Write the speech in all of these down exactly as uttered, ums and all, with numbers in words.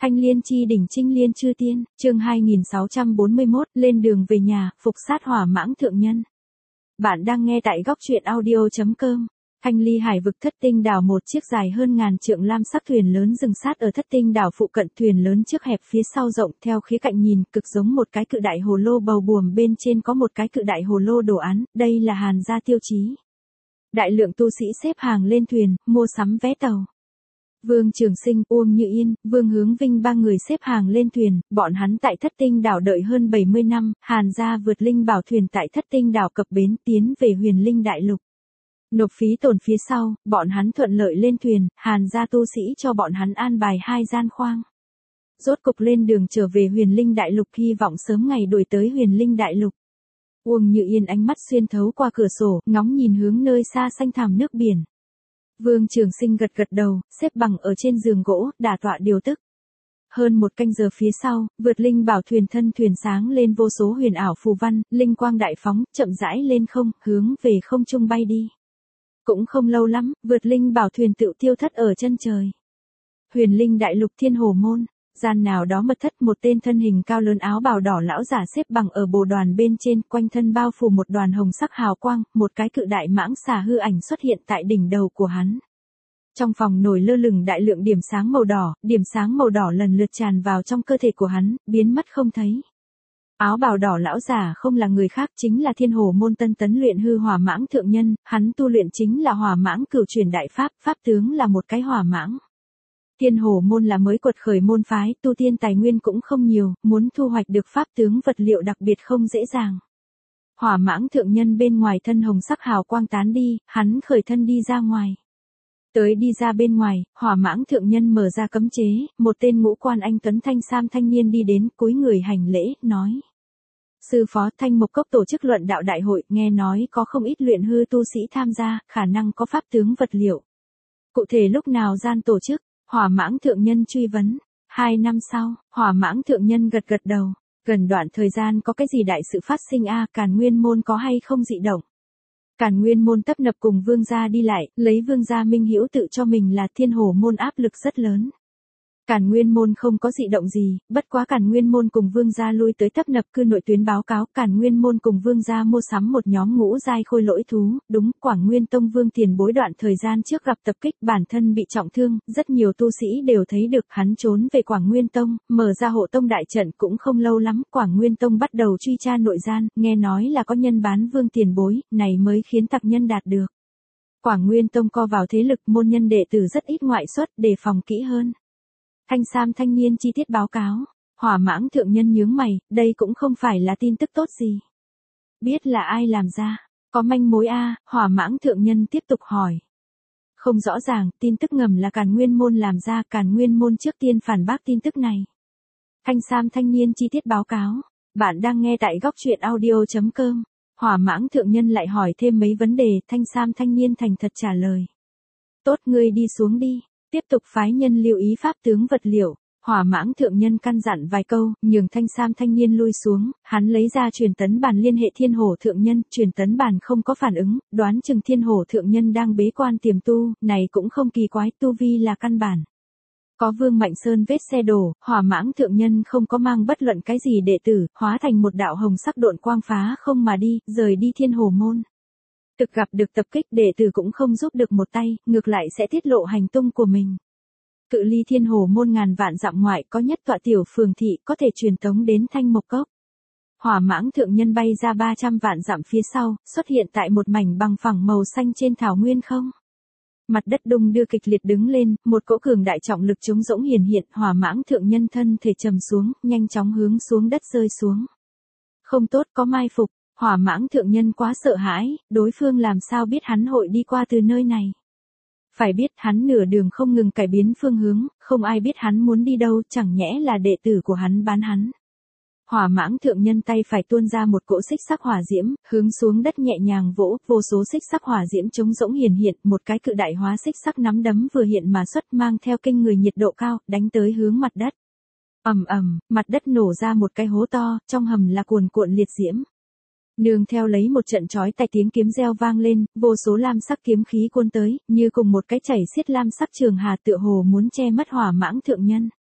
Thanh Liên chi đỉnh Trinh Liên chư tiên, chương hai nghìn sáu trăm bốn mươi mốt, lên đường về nhà, phục sát hỏa mãng thượng nhân. Bạn đang nghe tại góc truyện audio chấm com. Thanh Ly hải vực Thất Tinh đảo, một chiếc dài hơn ngàn trượng lam sắc thuyền lớn dừng sát ở Thất Tinh đảo phụ cận, thuyền lớn trước hẹp phía sau rộng, theo khía cạnh nhìn cực giống một cái cự đại hồ lô bầu buồm, bên trên có một cái cự đại hồ lô đồ án, đây là Hàn gia tiêu chí. Đại lượng tu sĩ xếp hàng lên thuyền, mua sắm vé tàu. Vương Trường Sinh, Uông Như Yên, Vương Hướng Vinh ba người xếp hàng lên thuyền, bọn hắn tại Thất Tinh đảo đợi hơn bảy mươi năm, Hàn gia vượt linh bảo thuyền tại Thất Tinh đảo cập bến, tiến về Huyền Linh đại lục. Nộp phí tổn phía sau, bọn hắn thuận lợi lên thuyền, Hàn gia tu sĩ cho bọn hắn an bài hai gian khoang. Rốt cục lên đường trở về Huyền Linh đại lục, hy vọng sớm ngày đuổi tới Huyền Linh đại lục. Uông Như Yên ánh mắt xuyên thấu qua cửa sổ, ngóng nhìn hướng nơi xa xanh thẳm nước biển. Vương Trường Sinh gật gật đầu, xếp bằng ở trên giường gỗ, đả tọa điều tức. Hơn một canh giờ phía sau, vượt linh bảo thuyền thân thuyền sáng lên vô số huyền ảo phù văn, linh quang đại phóng, chậm rãi lên không, hướng về không trung bay đi. Cũng không lâu lắm, vượt linh bảo thuyền tự tiêu thất ở chân trời. Huyền Linh đại lục Thiên Hồ môn, gian nào đó mật thất, một tên thân hình cao lớn áo bào đỏ lão giả xếp bằng ở bồ đoàn bên trên, quanh thân bao phủ một đoàn hồng sắc hào quang, một cái cự đại mãng xà hư ảnh xuất hiện tại đỉnh đầu của hắn. Trong phòng nổi lơ lửng đại lượng điểm sáng màu đỏ, điểm sáng màu đỏ lần lượt tràn vào trong cơ thể của hắn, biến mất không thấy. Áo bào đỏ lão giả không là người khác, chính là Thiên Hồ môn tân tấn luyện hư hỏa mãng thượng nhân, hắn tu luyện chính là hỏa mãng cửu truyền đại pháp, pháp tướng là một cái hỏa mãng. Thiên Hồ môn là mới quật khởi môn phái, tu tiên tài nguyên cũng không nhiều, muốn thu hoạch được pháp tướng vật liệu đặc biệt không dễ dàng. Hỏa mãng thượng nhân bên ngoài thân hồng sắc hào quang tán đi, hắn khởi thân đi ra ngoài. Tới đi ra bên ngoài, hỏa mãng thượng nhân mở ra cấm chế, một tên ngũ quan anh tuấn thanh sam thanh niên đi đến, cúi người hành lễ, nói. Sư phó, Thanh Mộc Cốc tổ chức luận đạo đại hội, nghe nói có không ít luyện hư tu sĩ tham gia, khả năng có pháp tướng vật liệu. Cụ thể lúc nào gian tổ chức? Hỏa mãng thượng nhân truy vấn. Hai năm sau, hỏa mãng thượng nhân gật gật đầu. Gần đoạn thời gian có cái gì đại sự phát sinh a? Càn Nguyên môn có hay không dị động? Càn Nguyên môn tấp nập cùng vương gia đi lại, lấy vương gia minh hữu tự cho mình là Thiên Hồ môn áp lực rất lớn. Càn Nguyên môn không có dị động gì, bất quá Càn Nguyên môn cùng vương gia lui tới tấp nập cư nội tuyến báo cáo, Càn Nguyên môn cùng vương gia mua sắm một nhóm ngũ giai khôi lỗi thú, đúng, Quảng Nguyên tông vương tiền bối đoạn thời gian trước gặp tập kích, bản thân bị trọng thương, rất nhiều tu sĩ đều thấy được, hắn trốn về Quảng Nguyên tông, mở ra hộ tông đại trận, cũng không lâu lắm, Quảng Nguyên tông bắt đầu truy tra nội gian, nghe nói là có nhân bán vương tiền bối, này mới khiến tặc nhân đạt được. Quảng Nguyên tông co vào thế lực, môn nhân đệ tử rất ít ngoại xuất, đề phòng kỹ hơn. Thanh sam thanh niên chi tiết báo cáo, hỏa mãng thượng nhân nhướng mày, đây cũng không phải là tin tức tốt gì. Biết là ai làm ra, có manh mối a? Hỏa mãng thượng nhân tiếp tục hỏi. Không rõ ràng, tin tức ngầm là Càn Nguyên môn làm ra, Càn Nguyên môn trước tiên phản bác tin tức này. Thanh sam thanh niên chi tiết báo cáo, bạn đang nghe tại góc truyện audio chấm com. Hỏa mãng thượng nhân lại hỏi thêm mấy vấn đề, thanh sam thanh niên thành thật trả lời. Tốt, ngươi đi xuống đi. Tiếp tục phái nhân lưu ý pháp tướng vật liệu, hỏa mãng thượng nhân căn dặn vài câu, nhường thanh sam thanh niên lui xuống, hắn lấy ra truyền tấn bàn liên hệ Thiên Hồ thượng nhân, truyền tấn bàn không có phản ứng, đoán chừng Thiên Hồ thượng nhân đang bế quan tiềm tu, này cũng không kỳ quái, tu vi là căn bản. Có Vương Mạnh Sơn vết xe đổ, hỏa mãng thượng nhân không có mang bất luận cái gì đệ tử, hóa thành một đạo hồng sắc độn quang phá không mà đi, rời đi Thiên Hồ môn. Thực gặp được tập kích, đệ tử cũng không giúp được một tay, ngược lại sẽ tiết lộ hành tung của mình. Cự ly Thiên Hồ môn ngàn vạn dặm ngoại có nhất tọa tiểu phường thị, có thể truyền tống đến Thanh Mộc Cốc. Hỏa mãng thượng nhân bay ra ba trăm vạn dặm phía sau, xuất hiện tại một mảnh bằng phẳng màu xanh trên thảo nguyên không. Mặt đất đung đưa kịch liệt đứng lên, một cỗ cường đại trọng lực trống rỗng hiển hiện, hỏa mãng thượng nhân thân thể trầm xuống, nhanh chóng hướng xuống đất rơi xuống. Không tốt, có mai phục. Hỏa mãng thượng nhân quá sợ hãi, đối phương làm sao biết hắn hội đi qua từ nơi này. Phải biết hắn nửa đường không ngừng cải biến phương hướng, không ai biết hắn muốn đi đâu, chẳng nhẽ là đệ tử của hắn bán hắn. Hỏa mãng thượng nhân tay phải tuôn ra một cỗ xích sắc hỏa diễm, hướng xuống đất nhẹ nhàng vỗ, vô số xích sắc hỏa diễm trống rỗng hiển hiện, một cái cự đại hóa xích sắc nắm đấm vừa hiện mà xuất, mang theo kinh người nhiệt độ cao, đánh tới hướng mặt đất. Ầm ầm, mặt đất nổ ra một cái hố to, trong hầm là cuồn cuộn liệt diễm. Nương theo lấy một trận chói tai tiếng kiếm reo vang lên, vô số lam sắc kiếm khí cuốn tới, như cùng một cái chảy xiết lam sắc trường hà, tựa hồ muốn che mất hỏa mãng thượng nhân.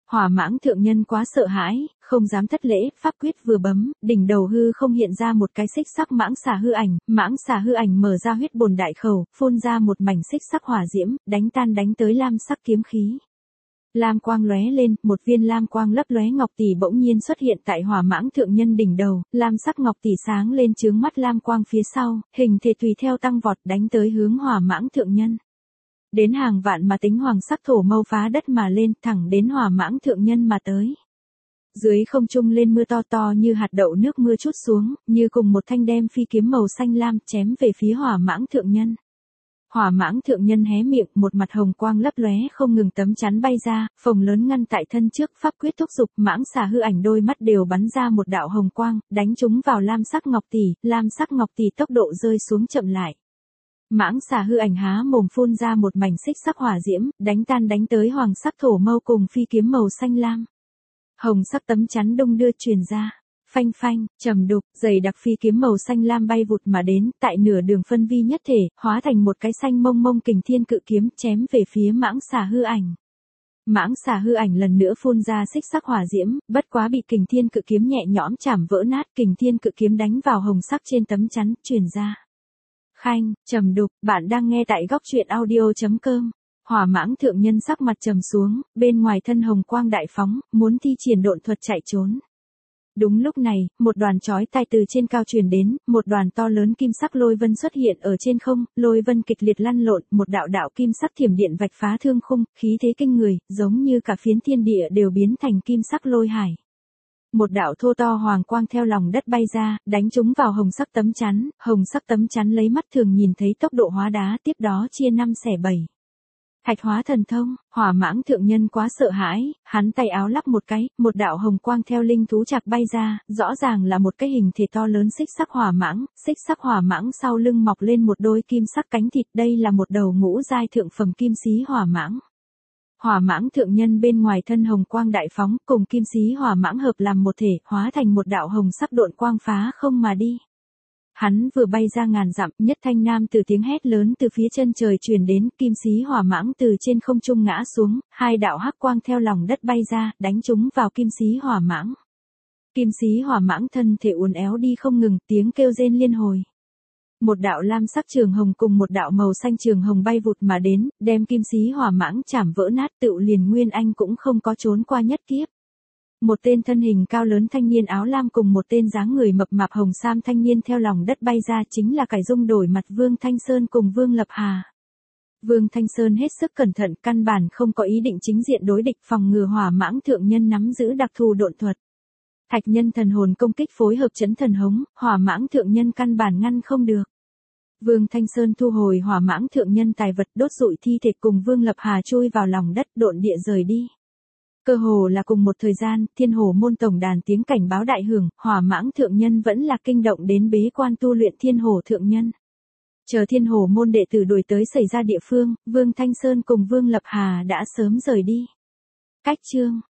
Hỏa mãng thượng nhân quá sợ hãi, không dám thất lễ, pháp quyết vừa bấm, đỉnh đầu hư không hiện ra một cái xích sắc mãng xà hư ảnh, mãng xà hư ảnh mở ra huyết bồn đại khẩu, phun ra một mảnh xích sắc hỏa diễm, đánh tan đánh tới lam sắc kiếm khí. Lam quang lóe lên, một viên lam quang lấp lóe ngọc tỷ bỗng nhiên xuất hiện tại hỏa mãng thượng nhân đỉnh đầu, lam sắc ngọc tỷ sáng lên chướng mắt lam quang phía sau, hình thể tùy theo tăng vọt đánh tới hướng hỏa mãng thượng nhân. Đến hàng vạn mà tính hoàng sắc thổ mâu phá đất mà lên, thẳng đến hỏa mãng thượng nhân mà tới. Dưới không trung lên mưa to to như hạt đậu nước mưa chút xuống, như cùng một thanh đem phi kiếm màu xanh lam chém về phía hỏa mãng thượng nhân. Hỏa mãng thượng nhân hé miệng, một mặt hồng quang lấp lóe không ngừng tấm chắn bay ra, phồng lớn ngăn tại thân trước, pháp quyết thúc dục, mãng xà hư ảnh đôi mắt đều bắn ra một đạo hồng quang, đánh trúng vào lam sắc ngọc tỷ, lam sắc ngọc tỷ tốc độ rơi xuống chậm lại. Mãng xà hư ảnh há mồm phun ra một mảnh xích sắc hỏa diễm, đánh tan đánh tới hoàng sắc thổ mâu cùng phi kiếm màu xanh lam. Hồng sắc tấm chắn đung đưa truyền ra. Phanh phanh, trầm đục, dày đặc phi kiếm màu xanh lam bay vụt mà đến, tại nửa đường phân vi nhất thể, hóa thành một cái xanh mông mông kình thiên cự kiếm chém về phía mãng xà hư ảnh. Mãng xà hư ảnh lần nữa phun ra xích sắc hỏa diễm, bất quá bị kình thiên cự kiếm nhẹ nhõm chảm vỡ nát, kình thiên cự kiếm đánh vào hồng sắc trên tấm chắn, truyền ra. Khanh, trầm đục, bạn đang nghe tại góc truyện audio chấm com. Hỏa mãng thượng nhân sắc mặt trầm xuống, bên ngoài thân hồng quang đại phóng, muốn thi triển độn thuật chạy trốn. Đúng lúc này, một đoàn chói tai từ trên cao truyền đến, một đoàn to lớn kim sắc lôi vân xuất hiện ở trên không, lôi vân kịch liệt lăn lộn, một đạo đạo kim sắc thiểm điện vạch phá thương khung, khí thế kinh người, giống như cả phiến thiên địa đều biến thành kim sắc lôi hải. Một đạo thô to hoàng quang theo lòng đất bay ra, đánh trúng vào hồng sắc tấm chắn, hồng sắc tấm chắn lấy mắt thường nhìn thấy tốc độ hóa đá, tiếp đó chia năm xẻ bảy. Thạch hóa thần thông, hỏa mãng thượng nhân quá sợ hãi, hắn tay áo lắp một cái, một đạo hồng quang theo linh thú chạc bay ra, rõ ràng là một cái hình thể to lớn xích sắc hỏa mãng, xích sắc hỏa mãng sau lưng mọc lên một đôi kim sắc cánh thịt, đây là một đầu ngũ giai thượng phẩm kim xí hỏa mãng. Hỏa mãng thượng nhân bên ngoài thân hồng quang đại phóng, cùng kim xí hỏa mãng hợp làm một thể, hóa thành một đạo hồng sắc độn quang phá không mà đi. Hắn vừa bay ra ngàn dặm, nhất thanh nam từ tiếng hét lớn từ phía chân trời truyền đến, kim xí hỏa mãng từ trên không trung ngã xuống, hai đạo hắc quang theo lòng đất bay ra, đánh trúng vào kim xí hỏa mãng. Kim xí hỏa mãng thân thể uốn éo đi không ngừng, tiếng kêu rên liên hồi. Một đạo lam sắc trường hồng cùng một đạo màu xanh trường hồng bay vụt mà đến, đem kim xí hỏa mãng chảm vỡ nát, tựu liền Nguyên Anh cũng không có trốn qua nhất kiếp. Một tên thân hình cao lớn thanh niên áo lam cùng một tên dáng người mập mạp hồng sam thanh niên theo lòng đất bay ra, chính là cải dung đổi mặt Vương Thanh Sơn cùng Vương Lập Hà. Vương Thanh Sơn hết sức cẩn thận, căn bản không có ý định chính diện đối địch, phòng ngừa hỏa mãng thượng nhân nắm giữ đặc thù độn thuật. Thạch nhân thần hồn công kích phối hợp chấn thần hống, hỏa mãng thượng nhân căn bản ngăn không được. Vương Thanh Sơn thu hồi hỏa mãng thượng nhân tài vật, đốt rụi thi thể cùng Vương Lập Hà chui vào lòng đất, độn địa rời đi. Cơ hồ là cùng một thời gian, Thiên Hồ môn tổng đàn tiếng cảnh báo đại hưởng, hỏa mãng thượng nhân vẫn là kinh động đến bế quan tu luyện Thiên Hồ thượng nhân. Chờ Thiên Hồ môn đệ tử đuổi tới xảy ra địa phương, Vương Thanh Sơn cùng Vương Lập Hà đã sớm rời đi. Cách chương